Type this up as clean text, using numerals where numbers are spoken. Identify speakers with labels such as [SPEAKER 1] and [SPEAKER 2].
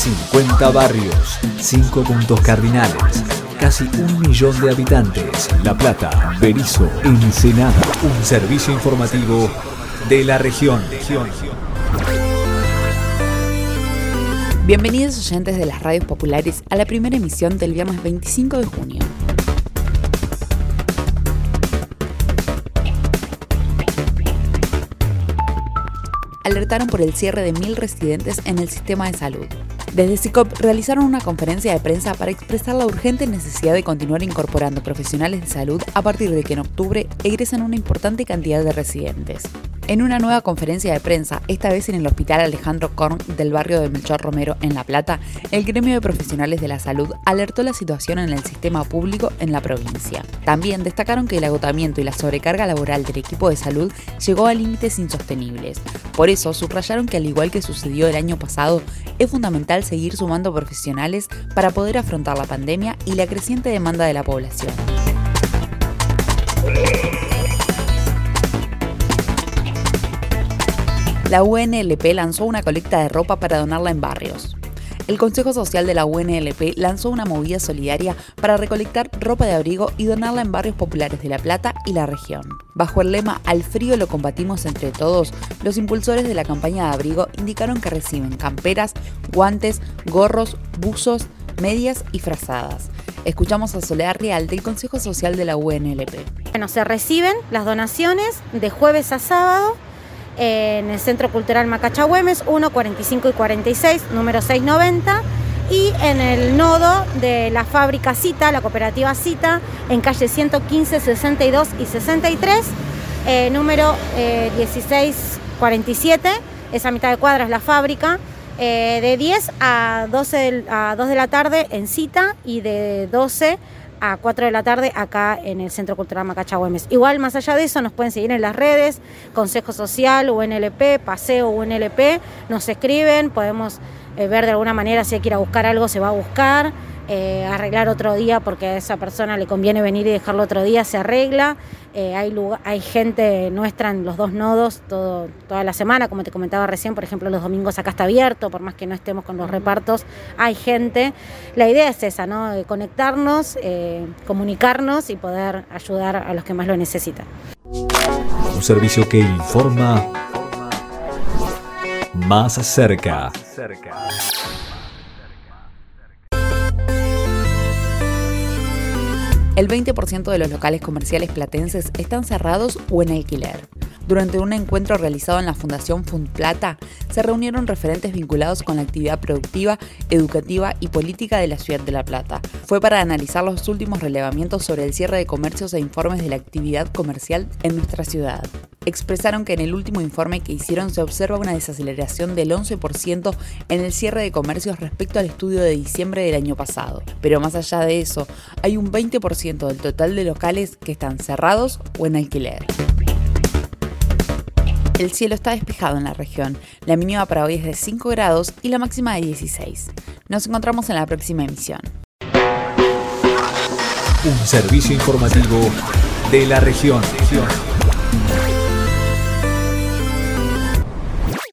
[SPEAKER 1] 50 barrios, 5 puntos cardinales, casi 1 millón de habitantes. La Plata, Berisso, Ensenada. Un servicio informativo de la región.
[SPEAKER 2] Bienvenidos oyentes de las radios populares a la primera emisión del viernes 25 de junio. Alertaron por el cierre de 1.000 residentes en el sistema de salud. Desde SICOP realizaron una conferencia de prensa para expresar la urgente necesidad de continuar incorporando profesionales de salud a partir de que en octubre egresan una importante cantidad de residentes. En una nueva conferencia de prensa, esta vez en el Hospital Alejandro Korn del barrio de Melchor Romero en La Plata, el gremio de profesionales de la salud alertó la situación en el sistema público en la provincia. También destacaron que el agotamiento y la sobrecarga laboral del equipo de salud llegó a límites insostenibles. Por eso, subrayaron que al igual que sucedió el año pasado, es fundamental seguir sumando profesionales para poder afrontar la pandemia y la creciente demanda de la población. La UNLP lanzó una colecta de ropa para donarla en barrios. El Consejo Social de la UNLP lanzó una movida solidaria para recolectar ropa de abrigo y donarla en barrios populares de La Plata y la región. Bajo el lema "Al frío lo combatimos entre todos", los impulsores de la campaña de abrigo indicaron que reciben camperas, guantes, gorros, buzos, medias y frazadas. Escuchamos a Soledad Real del Consejo Social de la UNLP.
[SPEAKER 3] Bueno, se reciben las donaciones de jueves a sábado en el Centro Cultural Macacha Güemes, 1, 45 y 46, número 690, y en el nodo de la fábrica Cita, la cooperativa Cita, en calle 115, 62 y 63, número 1647, esa mitad de cuadra es la fábrica, de 10 a 2 de la tarde en Cita y de 12 a 4 de la tarde acá en el Centro Cultural Macacha Güemes. Igual, más allá de eso, nos pueden seguir en las redes, Consejo Social, UNLP, Paseo UNLP, nos escriben, podemos ver de alguna manera si hay que ir a buscar algo, se va a buscar, arreglar otro día porque a esa persona le conviene venir y dejarlo otro día, se arregla. Hay gente nuestra en los dos nodos toda la semana, como te comentaba recién, por ejemplo los domingos acá está abierto, por más que no estemos con los repartos, hay gente. La idea es esa, ¿no? Conectarnos, comunicarnos y poder ayudar a los que más lo necesitan.
[SPEAKER 1] Un servicio que informa más cerca.
[SPEAKER 2] El 20% de los locales comerciales platenses están cerrados o en alquiler. Durante un encuentro realizado en la Fundación Fundplata, se reunieron referentes vinculados con la actividad productiva, educativa y política de la ciudad de La Plata. Fue para analizar los últimos relevamientos sobre el cierre de comercios e informes de la actividad comercial en nuestra ciudad. Expresaron que en el último informe que hicieron se observa una desaceleración del 11% en el cierre de comercios respecto al estudio de diciembre del año pasado. Pero más allá de eso, hay un 20% del total de locales que están cerrados o en alquiler. El cielo está despejado en la región. La mínima para hoy es de 5 grados y la máxima de 16. Nos encontramos en la próxima emisión.
[SPEAKER 1] Un servicio informativo de la región.